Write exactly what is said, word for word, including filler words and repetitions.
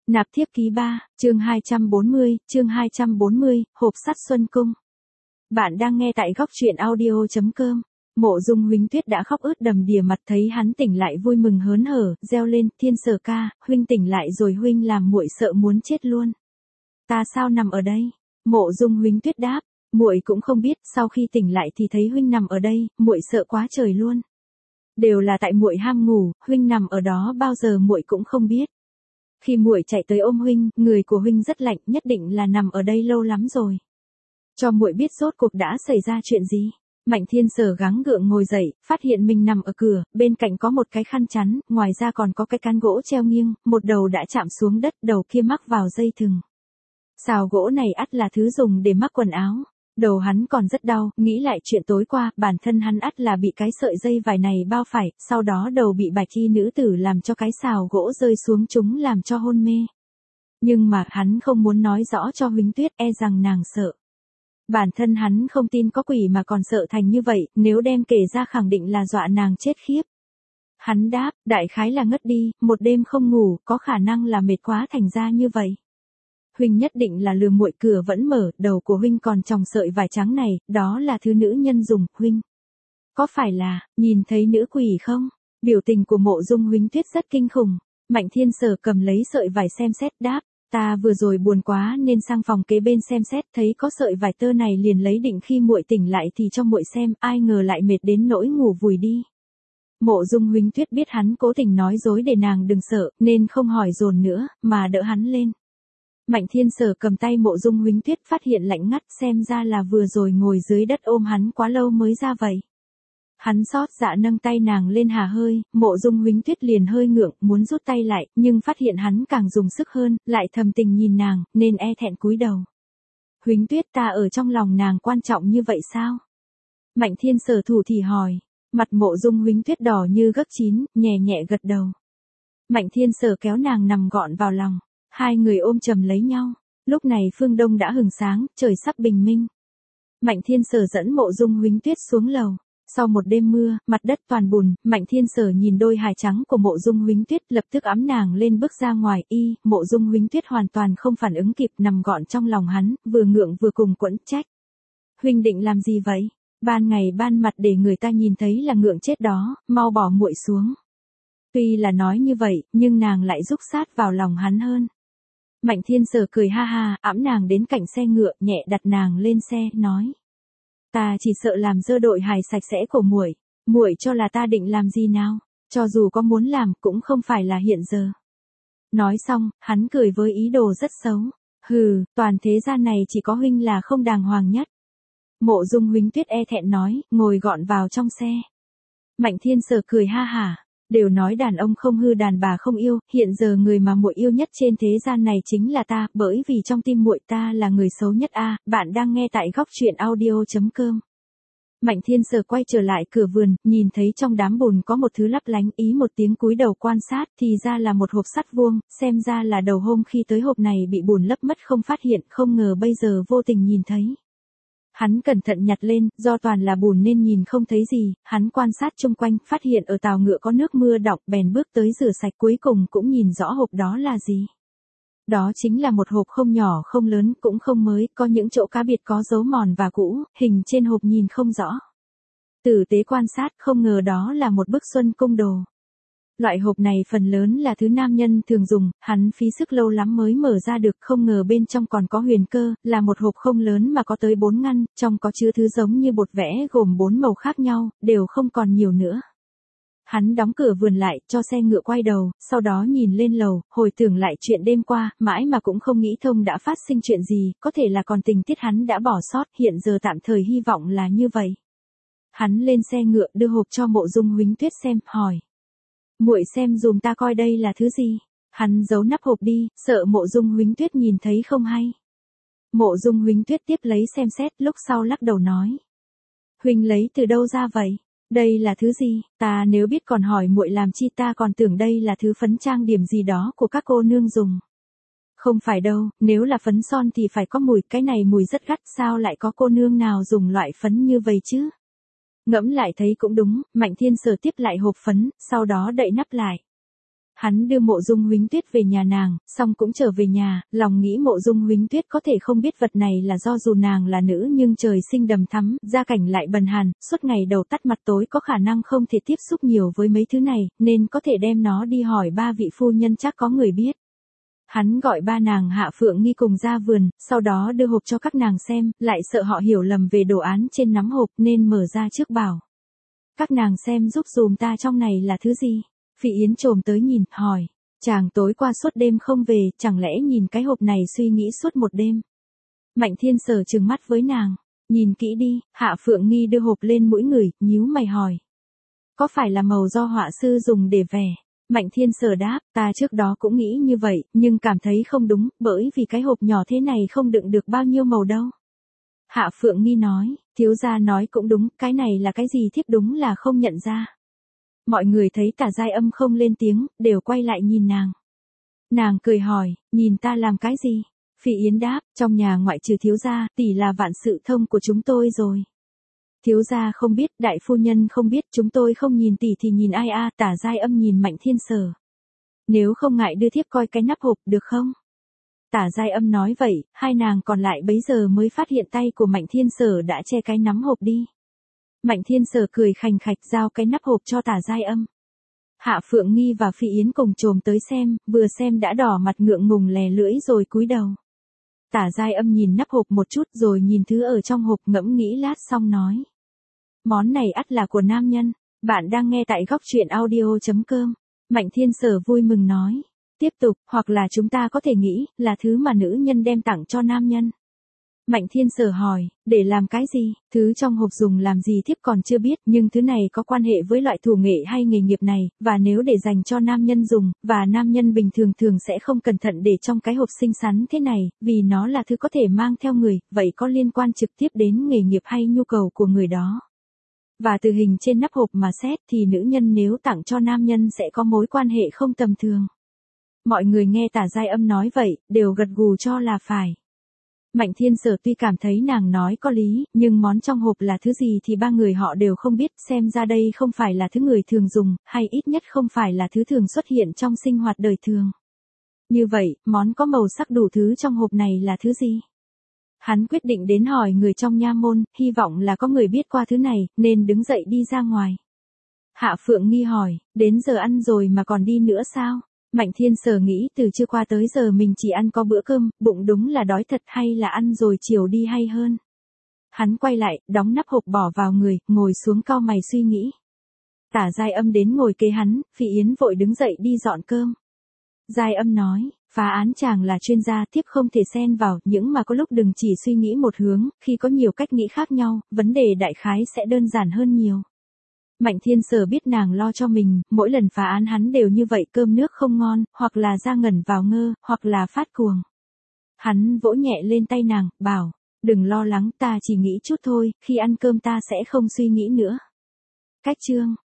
Nạp thiếp ký ba, chương hai trăm bốn mươi, chương hai trăm bốn mươi, hộp sắt Xuân Cung. Bạn đang nghe tại góc truyện audio chấm com. Mộ Dung Huỳnh Tuyết đã khóc ướt đầm đìa mặt, thấy hắn tỉnh lại vui mừng hớn hở, reo lên, Thiên Sở ca, huynh tỉnh lại rồi, huynh làm muội sợ muốn chết luôn. Ta sao nằm ở đây? Mộ Dung Huỳnh Tuyết đáp, muội cũng không biết, sau khi tỉnh lại thì thấy huynh nằm ở đây, muội sợ quá trời luôn. Đều là tại muội ham ngủ, huynh nằm ở đó bao giờ muội cũng không biết. Khi muội chạy tới ôm huynh, người của huynh rất lạnh, nhất định là nằm ở đây lâu lắm rồi. Cho muội biết rốt cuộc đã xảy ra chuyện gì. Mạnh Thiên Sở gắng gượng ngồi dậy, phát hiện mình nằm ở cửa, bên cạnh có một cái khăn chắn, ngoài ra còn có cái can gỗ treo nghiêng, một đầu đã chạm xuống đất, đầu kia mắc vào dây thừng. Sào gỗ này ắt là thứ dùng để mắc quần áo. Đầu hắn còn rất đau, nghĩ lại chuyện tối qua, bản thân hắn ắt là bị cái sợi dây vải này bao phải, sau đó đầu bị bạch y nữ tử làm cho cái sào gỗ rơi xuống chúng làm cho hôn mê. Nhưng mà hắn không muốn nói rõ cho Huỳnh Tuyết, e rằng nàng sợ. Bản thân hắn không tin có quỷ mà còn sợ thành như vậy, nếu đem kể ra khẳng định là dọa nàng chết khiếp. Hắn đáp, đại khái là ngất đi, một đêm không ngủ, có khả năng là mệt quá thành ra như vậy. Huynh nhất định là lừa muội, cửa vẫn mở, đầu của huynh còn tròng sợi vải trắng này, đó là thứ nữ nhân dùng, huynh. Có phải là, nhìn thấy nữ quỷ không? Biểu tình của Mộ Dung Huỳnh Tuyết rất kinh khủng. Mạnh Thiên Sở cầm lấy sợi vải xem xét, đáp, ta vừa rồi buồn quá nên sang phòng kế bên xem xét, thấy có sợi vải tơ này liền lấy định khi muội tỉnh lại thì cho muội xem, ai ngờ lại mệt đến nỗi ngủ vùi đi. Mộ Dung Huỳnh Tuyết biết hắn cố tình nói dối để nàng đừng sợ, nên không hỏi dồn nữa, mà đỡ hắn lên. Mạnh Thiên Sở cầm tay Mộ Dung Huỳnh Tuyết, phát hiện lạnh ngắt, xem ra là vừa rồi ngồi dưới đất ôm hắn quá lâu mới ra vậy. Hắn xót dạ nâng tay nàng lên hà hơi, Mộ Dung Huỳnh Tuyết liền hơi ngượng, muốn rút tay lại, nhưng phát hiện hắn càng dùng sức hơn, lại thầm tình nhìn nàng, nên e thẹn cúi đầu. Huỳnh Tuyết, ta ở trong lòng nàng quan trọng như vậy sao? Mạnh Thiên Sở thủ thỉ hỏi. Mặt Mộ Dung Huỳnh Tuyết đỏ như gấc chín, nhẹ nhẹ gật đầu. Mạnh Thiên Sở kéo nàng nằm gọn vào lòng. Hai người ôm chầm lấy nhau. Lúc này phương đông đã hừng sáng, trời sắp bình minh. Mạnh Thiên Sở dẫn Mộ Dung Huỳnh Tuyết xuống lầu. Sau một đêm mưa, mặt đất toàn bùn, Mạnh Thiên Sở nhìn đôi hài trắng của Mộ Dung Huỳnh Tuyết, lập tức ẵm nàng lên bước ra ngoài. Y, Mộ Dung Huỳnh Tuyết hoàn toàn không phản ứng kịp, nằm gọn trong lòng hắn, vừa ngượng vừa cùng quẫn trách. Huynh định làm gì vậy? Ban ngày ban mặt để người ta nhìn thấy là ngượng chết đó, mau bỏ muội xuống. Tuy là nói như vậy, nhưng nàng lại rúc sát vào lòng hắn hơn. Mạnh Thiên Sở cười ha ha, ẵm nàng đến cạnh xe ngựa, nhẹ đặt nàng lên xe, nói. Ta chỉ sợ làm dơ đội hài sạch sẽ của muội, muội cho là ta định làm gì nào, cho dù có muốn làm, cũng không phải là hiện giờ. Nói xong, hắn cười với ý đồ rất xấu. Hừ, toàn thế gian này chỉ có huynh là không đàng hoàng nhất. Mộ Dung Huỳnh Tuyết e thẹn nói, ngồi gọn vào trong xe. Mạnh Thiên Sở cười ha hả. Đều nói đàn ông không hư đàn bà không yêu, hiện giờ người mà muội yêu nhất trên thế gian này chính là ta, bởi vì trong tim muội ta là người xấu nhất a. À, bạn đang nghe tại góc truyện audio chấm com. Mạnh Thiên Sở quay trở lại cửa vườn, nhìn thấy trong đám bùn có một thứ lấp lánh, ý một tiếng cúi đầu quan sát, thì ra là một hộp sắt vuông, xem ra là đầu hôm khi tới hộp này bị bùn lấp mất không phát hiện, không ngờ bây giờ vô tình nhìn thấy. Hắn cẩn thận nhặt lên, do toàn là bùn nên nhìn không thấy gì, hắn quan sát chung quanh, phát hiện ở tàu ngựa có nước mưa đọng, bèn bước tới rửa sạch, cuối cùng cũng nhìn rõ hộp đó là gì. Đó chính là một hộp không nhỏ không lớn, cũng không mới, có những chỗ cá biệt có dấu mòn và cũ, hình trên hộp nhìn không rõ. Tử tế quan sát, không ngờ đó là một bức Xuân Cung đồ. Loại hộp này phần lớn là thứ nam nhân thường dùng, hắn phí sức lâu lắm mới mở ra được, không ngờ bên trong còn có huyền cơ, là một hộp không lớn mà có tới bốn ngăn, trong có chứa thứ giống như bột vẽ gồm bốn màu khác nhau, đều không còn nhiều nữa. Hắn đóng cửa vườn lại, cho xe ngựa quay đầu, sau đó nhìn lên lầu, hồi tưởng lại chuyện đêm qua, mãi mà cũng không nghĩ thông đã phát sinh chuyện gì, có thể là còn tình tiết hắn đã bỏ sót, hiện giờ tạm thời hy vọng là như vậy. Hắn lên xe ngựa đưa hộp cho Mộ Dung Huỳnh Tuyết xem, hỏi. Muội xem dùm ta coi đây là thứ gì. Hắn giấu nắp hộp đi, sợ Mộ Dung Huỳnh Tuyết nhìn thấy không hay. Mộ Dung Huỳnh Tuyết tiếp lấy xem xét, lúc sau lắc đầu nói. Huynh lấy từ đâu ra vậy? Đây là thứ gì? Ta nếu biết còn hỏi muội làm chi, ta còn tưởng đây là thứ phấn trang điểm gì đó của các cô nương dùng. Không phải đâu, nếu là phấn son thì phải có mùi, cái này mùi rất gắt, sao lại có cô nương nào dùng loại phấn như vậy chứ? Ngẫm lại thấy cũng đúng, Mạnh Thiên Sở tiếp lại hộp phấn, sau đó đậy nắp lại. Hắn đưa Mộ Dung Huỳnh Tuyết về nhà nàng, xong cũng trở về nhà, lòng nghĩ Mộ Dung Huỳnh Tuyết có thể không biết vật này là do dù nàng là nữ nhưng trời sinh đầm thắm, gia cảnh lại bần hàn, suốt ngày đầu tắt mặt tối có khả năng không thể tiếp xúc nhiều với mấy thứ này, nên có thể đem nó đi hỏi ba vị phu nhân chắc có người biết. Hắn gọi ba nàng Hạ Phượng Nghi cùng ra vườn, sau đó đưa hộp cho các nàng xem, lại sợ họ hiểu lầm về đồ án trên nắm hộp nên mở ra trước bảo. Các nàng xem giúp dùm ta trong này là thứ gì. Phỉ Yến trồm tới nhìn, hỏi. Chàng tối qua suốt đêm không về, chẳng lẽ nhìn cái hộp này suy nghĩ suốt một đêm. Mạnh Thiên Sở trừng mắt với nàng. Nhìn kỹ đi, Hạ Phượng Nghi đưa hộp lên mũi người, nhíu mày hỏi. Có phải là màu do họa sư dùng để vẽ? Mạnh Thiên Sở đáp, ta trước đó cũng nghĩ như vậy, nhưng cảm thấy không đúng, bởi vì cái hộp nhỏ thế này không đựng được bao nhiêu màu đâu. Hạ Phượng Nghi nói, thiếu gia nói cũng đúng, cái này là cái gì thiếp đúng là không nhận ra. Mọi người thấy Tả Giai Âm không lên tiếng, đều quay lại nhìn nàng. Nàng cười hỏi, nhìn ta làm cái gì? Phỉ Yến đáp, trong nhà ngoại trừ thiếu gia, tỷ là vạn sự thông của chúng tôi rồi. Thiếu gia không biết, đại phu nhân không biết, chúng tôi không nhìn tỷ thì nhìn ai a? Tả Giai Âm nhìn Mạnh Thiên Sở. Nếu không ngại đưa thiếp coi cái nắp hộp được không? Tả Giai Âm nói vậy, hai nàng còn lại bấy giờ mới phát hiện tay của Mạnh Thiên Sở đã che cái nắm hộp đi. Mạnh Thiên Sở cười khành khạch giao cái nắp hộp cho Tả Giai Âm. Hạ Phượng Nghi và Phỉ Yến cùng trồm tới xem, vừa xem đã đỏ mặt ngượng ngùng lè lưỡi rồi cúi đầu. Tả Giai Âm nhìn nắp hộp một chút rồi nhìn thứ ở trong hộp ngẫm nghĩ lát xong nói. Món này ắt là của nam nhân, bạn đang nghe tại góc truyện audio chấm com. Mạnh Thiên Sở vui mừng nói. Tiếp tục, hoặc là chúng ta có thể nghĩ, là thứ mà nữ nhân đem tặng cho nam nhân. Mạnh Thiên Sở hỏi, để làm cái gì? Thứ trong hộp dùng làm gì thiếp còn chưa biết, nhưng thứ này có quan hệ với loại thủ nghệ hay nghề nghiệp này, và nếu để dành cho nam nhân dùng, và nam nhân bình thường thường sẽ không cẩn thận để trong cái hộp xinh xắn thế này, vì nó là thứ có thể mang theo người, vậy có liên quan trực tiếp đến nghề nghiệp hay nhu cầu của người đó. Và từ hình trên nắp hộp mà xét thì nữ nhân nếu tặng cho nam nhân sẽ có mối quan hệ không tầm thường. Mọi người nghe Tả Giai Âm nói vậy, đều gật gù cho là phải. Mạnh Thiên Sở tuy cảm thấy nàng nói có lý, nhưng món trong hộp là thứ gì thì ba người họ đều không biết, xem ra đây không phải là thứ người thường dùng, hay ít nhất không phải là thứ thường xuất hiện trong sinh hoạt đời thường. Như vậy, món có màu sắc đủ thứ trong hộp này là thứ gì? Hắn quyết định đến hỏi người trong nha môn, hy vọng là có người biết qua thứ này, nên đứng dậy đi ra ngoài. Hạ Phượng Nghi hỏi, đến giờ ăn rồi mà còn đi nữa sao? Mạnh Thiên Sở nghĩ từ trưa qua tới giờ mình chỉ ăn có bữa cơm, bụng đúng là đói thật hay là ăn rồi chiều đi hay hơn. Hắn quay lại, đóng nắp hộp bỏ vào người, ngồi xuống cau mày suy nghĩ. Tả Giai Âm đến ngồi kế hắn, Phỉ Yến vội đứng dậy đi dọn cơm. Giai Âm nói, phá án chàng là chuyên gia, thiếp không thể xen vào, những mà có lúc đừng chỉ suy nghĩ một hướng, khi có nhiều cách nghĩ khác nhau, vấn đề đại khái sẽ đơn giản hơn nhiều. Mạnh Thiên Sở biết nàng lo cho mình, mỗi lần phá án hắn đều như vậy, cơm nước không ngon, hoặc là ra ngẩn vào ngơ, hoặc là phát cuồng. Hắn vỗ nhẹ lên tay nàng, bảo, đừng lo lắng, ta chỉ nghĩ chút thôi, khi ăn cơm ta sẽ không suy nghĩ nữa. Cách chương